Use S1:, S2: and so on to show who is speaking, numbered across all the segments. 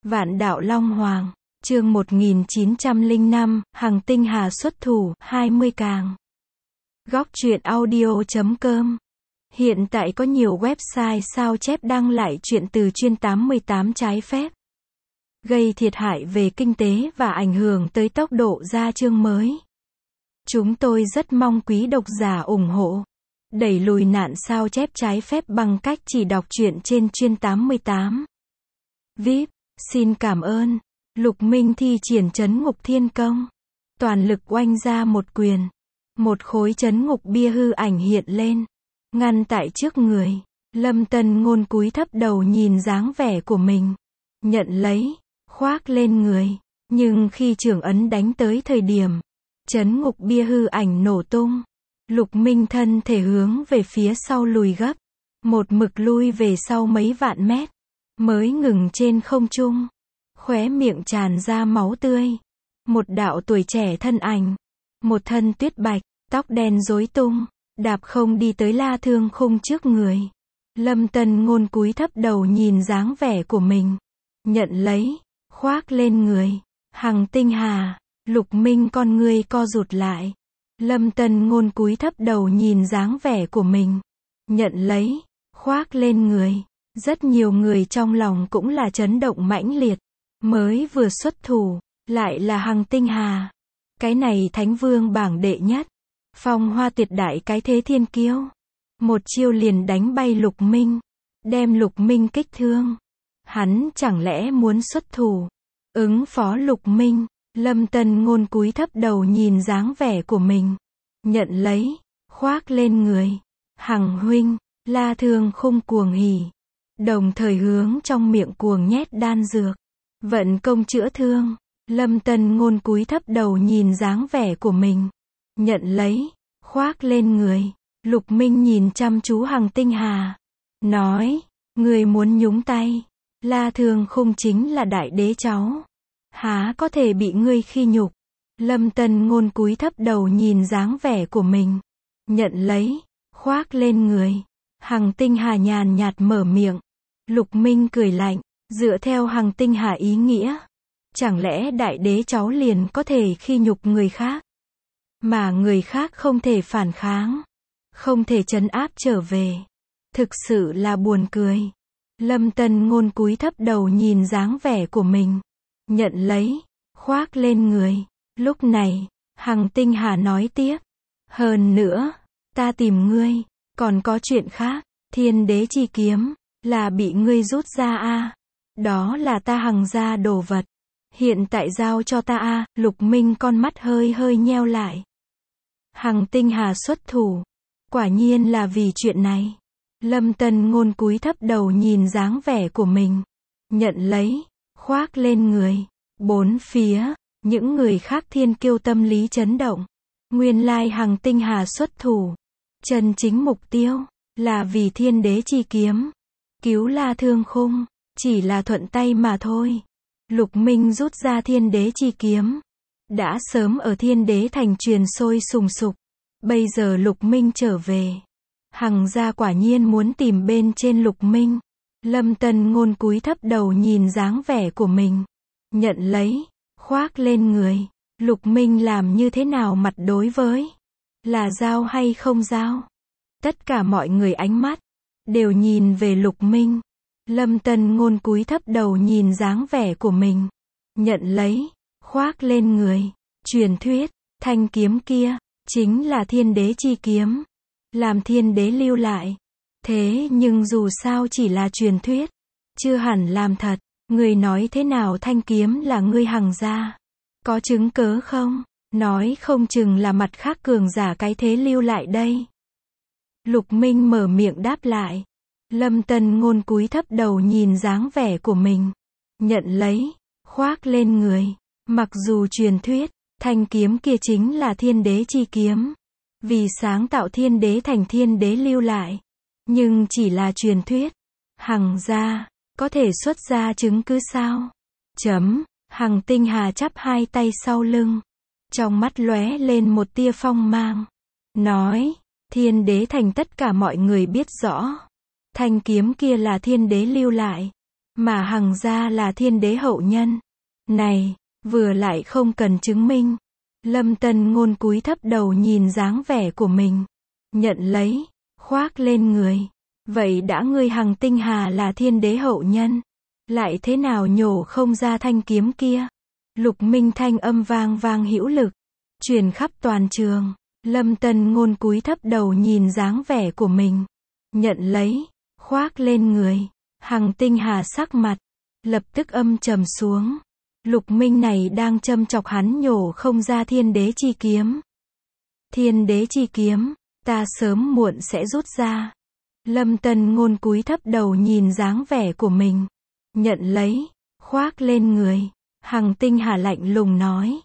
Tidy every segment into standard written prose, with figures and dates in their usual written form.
S1: Vạn đạo Long Hoàng, chương 1905, Hằng Tinh Hà xuất thủ, 20 càng. Góc truyện audio.com. Hiện tại có nhiều website sao chép đăng lại truyện từ chuyên 88 trái phép, gây thiệt hại về kinh tế và ảnh hưởng tới tốc độ ra chương mới. Chúng tôi rất mong quý độc giả ủng hộ, đẩy lùi nạn sao chép trái phép bằng cách chỉ đọc truyện trên chuyên 88. VIP, xin cảm ơn. Lục Minh thi triển trấn ngục thiên công, toàn lực oanh ra một quyền. Một khối trấn ngục bia hư ảnh hiện lên, ngăn tại trước người. Lâm Tân Ngôn cúi thấp đầu nhìn dáng vẻ của mình, nhận lấy, khoác lên người. Nhưng khi trưởng ấn đánh tới thời điểm, trấn ngục bia hư ảnh nổ tung. Lục Minh thân thể hướng về phía sau lùi gấp, một mực lui về sau mấy vạn mét, mới ngừng trên không trung. Khóe miệng tràn ra máu tươi. Một đạo tuổi trẻ thân ảnh, một thân tuyết bạch, tóc đen rối tung, đạp không đi tới La Thương Khung trước người. Lâm Tân Ngôn cúi thấp đầu nhìn dáng vẻ của mình, nhận lấy, khoác lên người. Hằng Tinh Hà. Lục Minh con ngươi co rụt lại. Lâm Tân Ngôn cúi thấp đầu nhìn dáng vẻ của mình, nhận lấy, khoác lên người. Rất nhiều người trong lòng cũng là chấn động mãnh liệt. Mới vừa xuất thủ, lại là Hằng Tinh Hà. Cái này Thánh Vương bảng đệ nhất, phong hoa tuyệt đại cái thế thiên kiêu. Một chiêu liền đánh bay Lục Minh, đem Lục Minh kích thương. Hắn chẳng lẽ muốn xuất thủ ứng phó Lục Minh? Lâm Tân Ngôn cúi thấp đầu nhìn dáng vẻ của mình, nhận lấy, khoác lên người. Hằng huynh. La Thương Khung cuồng hỉ, đồng thời hướng trong miệng cuồng nhét đan dược, vận công chữa thương. Lâm Tân Ngôn cúi thấp đầu nhìn dáng vẻ của mình, nhận lấy, khoác lên người. Lục Minh nhìn chăm chú Hằng Tinh Hà, nói, người muốn nhúng tay. La Thương Khung chính là đại đế cháu, há có thể bị ngươi khi nhục. Lâm Tân Ngôn cúi thấp đầu nhìn dáng vẻ của mình, nhận lấy, khoác lên người. Hằng Tinh Hà nhàn nhạt mở miệng. Lục Minh cười lạnh, dựa theo Hằng Tinh Hà ý nghĩa, chẳng lẽ đại đế cháu liền có thể khi nhục người khác, mà người khác không thể phản kháng, không thể trấn áp trở về? Thực sự là buồn cười. Lâm Tân Ngôn cúi thấp đầu nhìn dáng vẻ của mình, nhận lấy, khoác lên người. Lúc này, Hằng Tinh Hà nói tiếp, hơn nữa, ta tìm ngươi, còn có chuyện khác. Thiên đế chi kiếm, là bị ngươi rút ra a? Đó là ta Hằng gia đồ vật, hiện tại giao cho ta a. Lục Minh con mắt hơi hơi nheo lại. Hằng Tinh Hà xuất thủ, quả nhiên là vì chuyện này. Lâm Tân Ngôn cúi thấp đầu nhìn dáng vẻ của mình, nhận lấy, khoác lên người. Bốn phía, những người khác thiên kiêu tâm lý chấn động. Nguyên lai Hằng Tinh Hà xuất thủ, chân chính mục tiêu là vì thiên đế chi kiếm, cứu La Thương Khung, chỉ là thuận tay mà thôi. Lục Minh rút ra thiên đế chi kiếm, đã sớm ở thiên đế thành truyền sôi sùng sục. Bây giờ Lục Minh trở về, Hằng gia quả nhiên muốn tìm bên trên Lục Minh. Lâm Tân Ngôn cúi thấp đầu nhìn dáng vẻ của mình, nhận lấy, khoác lên người. Lục Minh làm như thế nào mặt đối với? Là giao hay không giao? Tất cả mọi người ánh mắt đều nhìn về Lục Minh. Lâm Tân Ngôn cúi thấp đầu nhìn dáng vẻ của mình, nhận lấy, khoác lên người. Truyền thuyết, thanh kiếm kia chính là thiên đế chi kiếm, làm thiên đế lưu lại. Thế nhưng dù sao chỉ là truyền thuyết, chưa hẳn làm thật. Người nói thế nào thanh kiếm là ngươi Hằng gia? Có chứng cớ không? Nói không chừng là mặt khác cường giả cái thế lưu lại đây. Lục Minh mở miệng đáp lại. Lâm Tân Ngôn cúi thấp đầu nhìn dáng vẻ của mình, nhận lấy, khoác lên người. Mặc dù truyền thuyết, thanh kiếm kia chính là thiên đế chi kiếm, vì sáng tạo thiên đế thành thiên đế lưu lại, nhưng chỉ là truyền thuyết. Hằng gia có thể xuất ra chứng cứ sao? Hằng Tinh Hà chắp hai tay sau lưng, trong mắt lóe lên một tia phong mang, nói, thiên đế thành tất cả mọi người biết rõ, thanh kiếm kia là thiên đế lưu lại, mà Hằng gia là thiên đế hậu nhân. Này, vừa lại không cần chứng minh. Lâm Tân Ngôn cúi thấp đầu nhìn dáng vẻ của mình. Nhận lấy, khoác lên người. Vậy đã ngươi Hằng Tinh Hà là thiên đế hậu nhân, lại thế nào nhổ không ra thanh kiếm kia? Lục Minh thanh âm vang vang hữu lực, truyền khắp toàn trường. Lâm Tân Ngôn cúi thấp đầu nhìn dáng vẻ của mình. Nhận lấy, khoác lên người. Hằng Tinh Hà sắc mặt lập tức âm trầm xuống. Lục Minh này đang châm chọc hắn nhổ không ra thiên đế chi kiếm. Thiên đế chi kiếm, ta sớm muộn sẽ rút ra. Lâm Tân Ngôn cúi thấp đầu nhìn dáng vẻ của mình. Nhận lấy, khoác lên người. Hằng Tinh Hà lạnh lùng nói.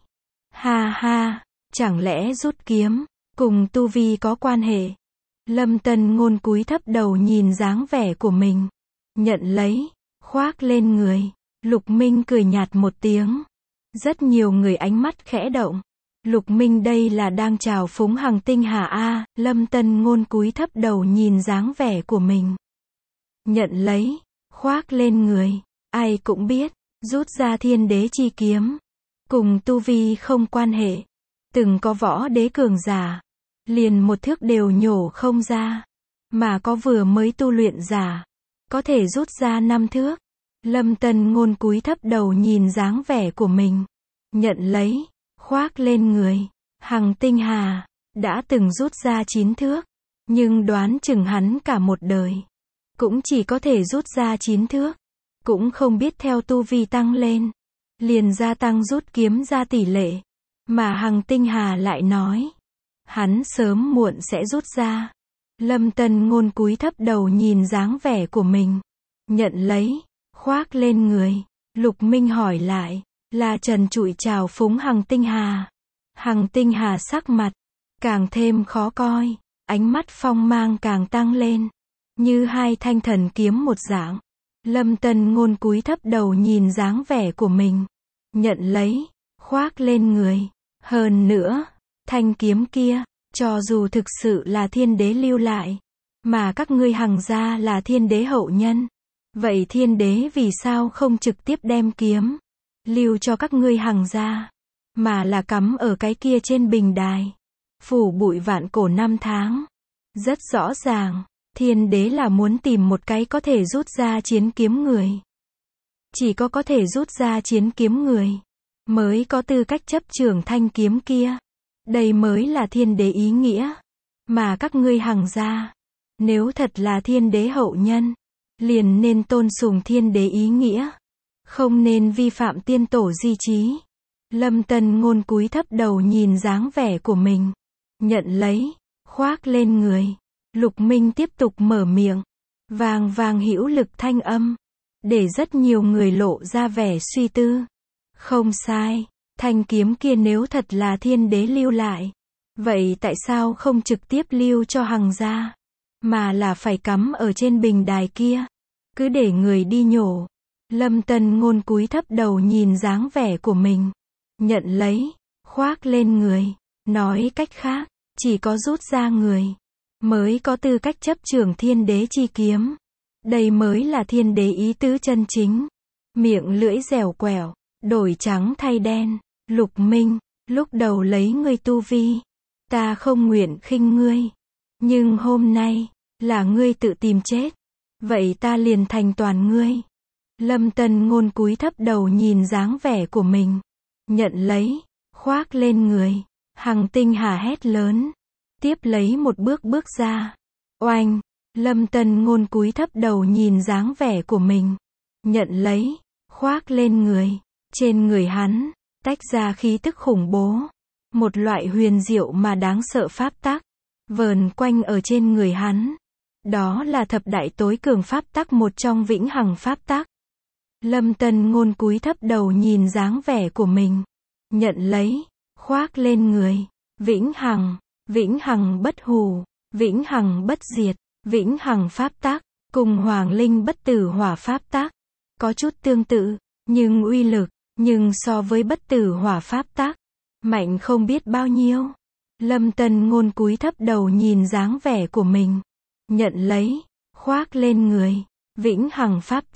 S1: Ha ha, chẳng lẽ rút kiếm, cùng tu vi có quan hệ? Lâm Tân Ngôn cúi thấp đầu nhìn dáng vẻ của mình. Nhận lấy, khoác lên người. Lục Minh cười nhạt một tiếng. Rất nhiều người ánh mắt khẽ động. Lục Minh đây là đang chào phúng Hằng Tinh Hà a. Lâm Tân Ngôn cúi thấp đầu nhìn dáng vẻ của mình. Nhận lấy, khoác lên người. Ai cũng biết, rút ra thiên đế chi kiếm, cùng tu vi không quan hệ. Từng có võ đế cường giả, liền một thước đều nhổ không ra. Mà có vừa mới tu luyện giả, có thể rút ra 5 thước. Lâm Tân Ngôn cúi thấp đầu nhìn dáng vẻ của mình. Nhận lấy, khoác lên người. Hằng Tinh Hà đã từng rút ra 9 thước, nhưng đoán chừng hắn cả một đời cũng chỉ có thể rút ra 9 thước. Cũng không biết theo tu vi tăng lên, liền gia tăng rút kiếm ra tỷ lệ. Mà Hằng Tinh Hà lại nói, hắn sớm muộn sẽ rút ra. Lâm Tân Ngôn cúi thấp đầu nhìn dáng vẻ của mình. Nhận lấy, khoác lên người. Lục Minh hỏi lại, là trần trụi chào phúng Hằng Tinh Hà. Hằng Tinh Hà sắc mặt càng thêm khó coi, ánh mắt phong mang càng tăng lên, như hai thanh thần kiếm một dạng. Lâm Tân Ngôn cúi thấp đầu nhìn dáng vẻ của mình. Nhận lấy, khoác lên người. Hơn nữa, thanh kiếm kia, cho dù thực sự là thiên đế lưu lại, mà các ngươi Hằng gia là thiên đế hậu nhân, vậy thiên đế vì sao không trực tiếp đem kiếm lưu cho các ngươi Hằng gia, mà là cắm ở cái kia trên bình đài, phủ bụi vạn cổ 5 tháng. Rất rõ ràng, thiên đế là muốn tìm một cái có thể rút ra chiến kiếm người. Chỉ có thể rút ra chiến kiếm người, mới có tư cách chấp trưởng thanh kiếm kia. Đây mới là thiên đế ý nghĩa. Mà các ngươi Hằng gia, nếu thật là thiên đế hậu nhân, liền nên tôn sùng thiên đế ý nghĩa, không nên vi phạm tiên tổ di chí. Lâm Tân Ngôn cúi thấp đầu nhìn dáng vẻ của mình. Nhận lấy, khoác lên người. Lục Minh tiếp tục mở miệng, vang vang hữu lực thanh âm, để rất nhiều người lộ ra vẻ suy tư. Không sai, thanh kiếm kia nếu thật là thiên đế lưu lại, vậy tại sao không trực tiếp lưu cho Hằng gia, mà là phải cắm ở trên bình đài kia, cứ để người đi nhổ? Lâm Tân Ngôn cúi thấp đầu nhìn dáng vẻ của mình. Nhận lấy, khoác lên người. Nói cách khác, chỉ có rút ra người mới có tư cách chấp trưởng thiên đế chi kiếm. Đây mới là thiên đế ý tứ chân chính. Miệng lưỡi dẻo quẹo, đổi trắng thay đen. Lục Minh, lúc đầu lấy ngươi tu vi, ta không nguyện khinh ngươi. Nhưng hôm nay, là ngươi tự tìm chết. Vậy ta liền thành toàn ngươi. Lâm Tân Ngôn cúi thấp đầu nhìn dáng vẻ của mình. Nhận lấy, khoác lên người. Hằng Tinh Hà hét lớn, tiếp lấy một bước ra. Oanh, Lâm Tân Ngôn cúi thấp đầu nhìn dáng vẻ của mình. Nhận lấy, khoác lên người. Trên người hắn, tách ra khí tức khủng bố. Một loại huyền diệu mà đáng sợ pháp tắc, vờn quanh ở trên người hắn. Đó là thập đại tối cường pháp tắc, một trong vĩnh hằng pháp tắc. Lâm Tân Ngôn cúi thấp đầu nhìn dáng vẻ của mình. Nhận lấy, khoác lên người. Vĩnh hằng bất hủ, vĩnh hằng bất diệt, vĩnh hằng pháp tắc, cùng hoàng linh bất tử hỏa pháp tắc, có chút tương tự, nhưng uy lực, nhưng so với bất tử hỏa pháp tắc, mạnh không biết bao nhiêu. Lâm Tân Ngôn cúi thấp đầu nhìn dáng vẻ của mình. Nhận lấy, khoác lên người. Vĩnh hằng pháp tắc,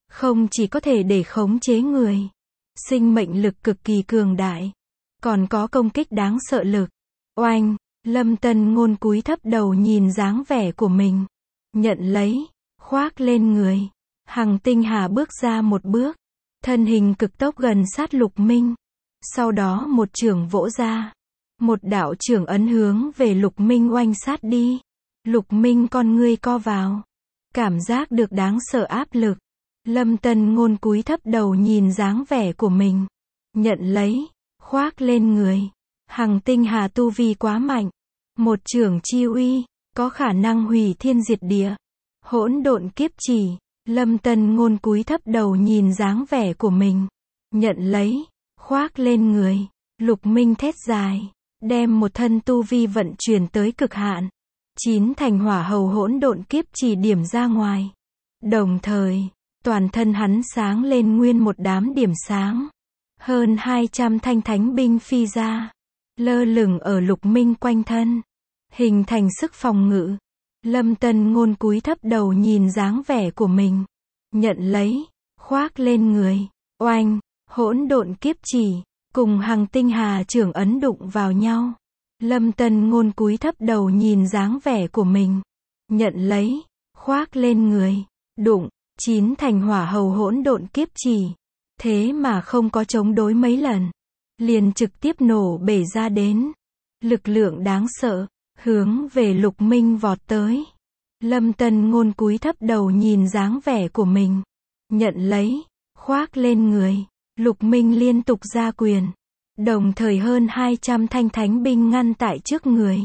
S1: Không chỉ có thể để khống chế người, sinh mệnh lực cực kỳ cường đại, còn có công kích đáng sợ lực. Oanh, Lâm Tân Ngôn cúi thấp đầu nhìn dáng vẻ của mình. Nhận lấy, khoác lên người. Hằng Tinh Hà bước ra một bước, thân hình cực tốc gần sát Lục Minh. Sau đó một chưởng vỗ ra. Một đạo chưởng ấn hướng về Lục Minh oanh sát đi. Lục Minh con ngươi co vào. Cảm giác được đáng sợ áp lực. Lâm Tân Ngôn cúi thấp đầu nhìn dáng vẻ của mình. Nhận lấy, khoác lên người. Hằng Tinh Hà tu vi quá mạnh. Một chưởng chi uy, có khả năng hủy thiên diệt địa. Hỗn độn kiếp chỉ. Lâm Tân Ngôn cúi thấp đầu nhìn dáng vẻ của mình. Nhận lấy, khoác lên người. Lục Minh thét dài, đem một thân tu vi vận chuyển tới cực hạn. 9 thành hỏa hầu hỗn độn kiếp chỉ điểm ra ngoài. Đồng thời, toàn thân hắn sáng lên nguyên một đám điểm sáng. Hơn 200 thanh thánh binh phi ra, lơ lửng ở Lục Minh quanh thân, hình thành sức phòng ngự. Lâm Tân Ngôn cúi thấp đầu nhìn dáng vẻ của mình. Nhận lấy, khoác lên người. Oanh, hỗn độn kiếp chỉ, cùng Hằng Tinh Hà chưởng ấn đụng vào nhau. Lâm Tân Ngôn cúi thấp đầu nhìn dáng vẻ của mình. Nhận lấy, khoác lên người. Đụng, 9 thành hỏa hầu hỗn độn kiếp chỉ. Thế mà không có chống đối mấy lần, liền trực tiếp nổ bể ra đến. Lực lượng đáng sợ, hướng về Lục Minh vọt tới. Lâm Tân Ngôn cúi thấp đầu nhìn dáng vẻ của mình. Nhận lấy, khoác lên người. Lục Minh liên tục ra quyền. Đồng thời hơn 200 thanh thánh binh ngăn tại trước người.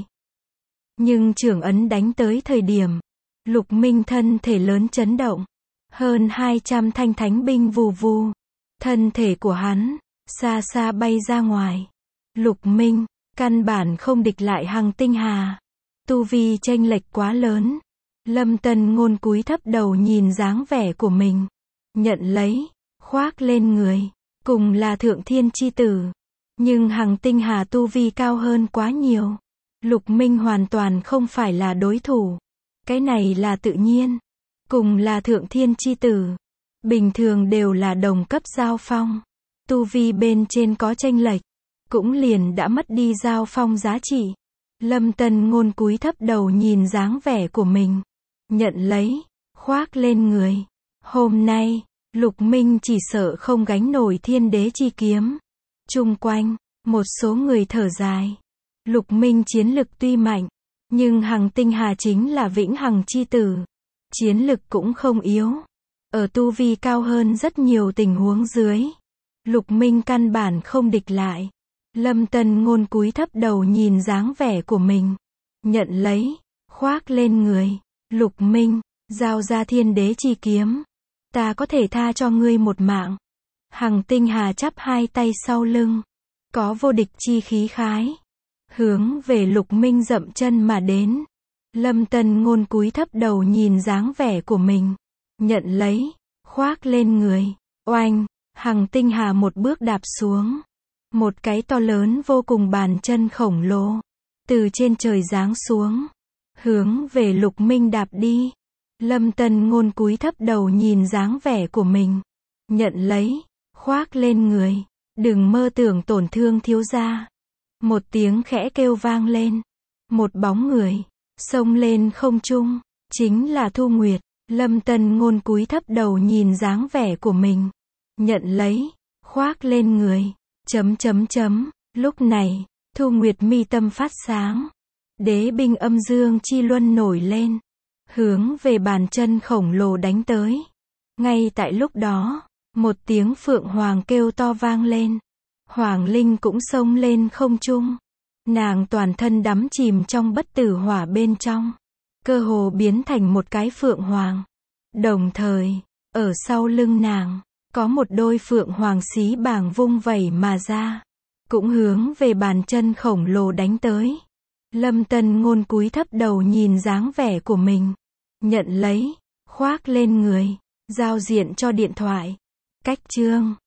S1: Nhưng chưởng ấn đánh tới thời điểm, Lục Minh thân thể lớn chấn động. Hơn 200 thanh thánh binh vù vù. Thân thể của hắn, xa xa bay ra ngoài. Lục Minh, căn bản không địch lại Hằng Tinh Hà. Tu vi chênh lệch quá lớn. Lâm Tân Ngôn cúi thấp đầu nhìn dáng vẻ của mình. Nhận lấy, khoác lên người. Cùng là thượng thiên chi tử. Nhưng Hằng Tinh Hà tu vi cao hơn quá nhiều. Lục Minh hoàn toàn không phải là đối thủ. Cái này là tự nhiên. Cùng là thượng thiên chi tử, bình thường đều là đồng cấp giao phong. Tu vi bên trên có chênh lệch, cũng liền đã mất đi giao phong giá trị. Lâm Tân Ngôn cúi thấp đầu nhìn dáng vẻ của mình. Nhận lấy, khoác lên người. Hôm nay, Lục Minh chỉ sợ không gánh nổi thiên đế chi kiếm. Chung quanh, một số người thở dài. Lục Minh chiến lực tuy mạnh, nhưng Hằng Tinh Hà chính là vĩnh hằng chi tử. Chiến lực cũng không yếu. Ở tu vi cao hơn rất nhiều tình huống dưới, Lục Minh căn bản không địch lại. Lâm Tân Ngôn cúi thấp đầu nhìn dáng vẻ của mình. Nhận lấy, khoác lên người. Lục Minh, giao ra thiên đế chi kiếm. Ta có thể tha cho ngươi một mạng. Hằng Tinh Hà chắp hai tay sau lưng, có vô địch chi khí khái, hướng về Lục Minh dậm chân mà đến. Lâm Tân Ngôn cúi thấp đầu nhìn dáng vẻ của mình. Nhận lấy, khoác lên người. Oanh, Hằng Tinh Hà một bước đạp xuống. Một cái to lớn vô cùng bàn chân khổng lồ, từ trên trời giáng xuống, hướng về Lục Minh đạp đi. Lâm Tân Ngôn cúi thấp đầu nhìn dáng vẻ của mình. Nhận lấy, khoác lên người. Đừng mơ tưởng tổn thương thiếu gia. Một tiếng khẽ kêu vang lên. Một bóng người xông lên không trung, chính là Thu Nguyệt. Lâm Tân Ngôn cúi thấp đầu nhìn dáng vẻ của mình. Nhận lấy, khoác lên người. Lúc này, Thu Nguyệt mi tâm phát sáng. Đế binh âm dương chi luân nổi lên, hướng về bàn chân khổng lồ đánh tới. Ngay tại lúc đó, một tiếng phượng hoàng kêu to vang lên. Hoàng Linh cũng xông lên không trung. Nàng toàn thân đắm chìm trong bất tử hỏa bên trong, cơ hồ biến thành một cái phượng hoàng. Đồng thời, ở sau lưng nàng, có một đôi phượng hoàng xí bàng vung vẩy mà ra, cũng hướng về bàn chân khổng lồ đánh tới. Lâm Tân Ngôn cúi thấp đầu nhìn dáng vẻ của mình. Nhận lấy, khoác lên người. Giao diện cho điện thoại. Cách chương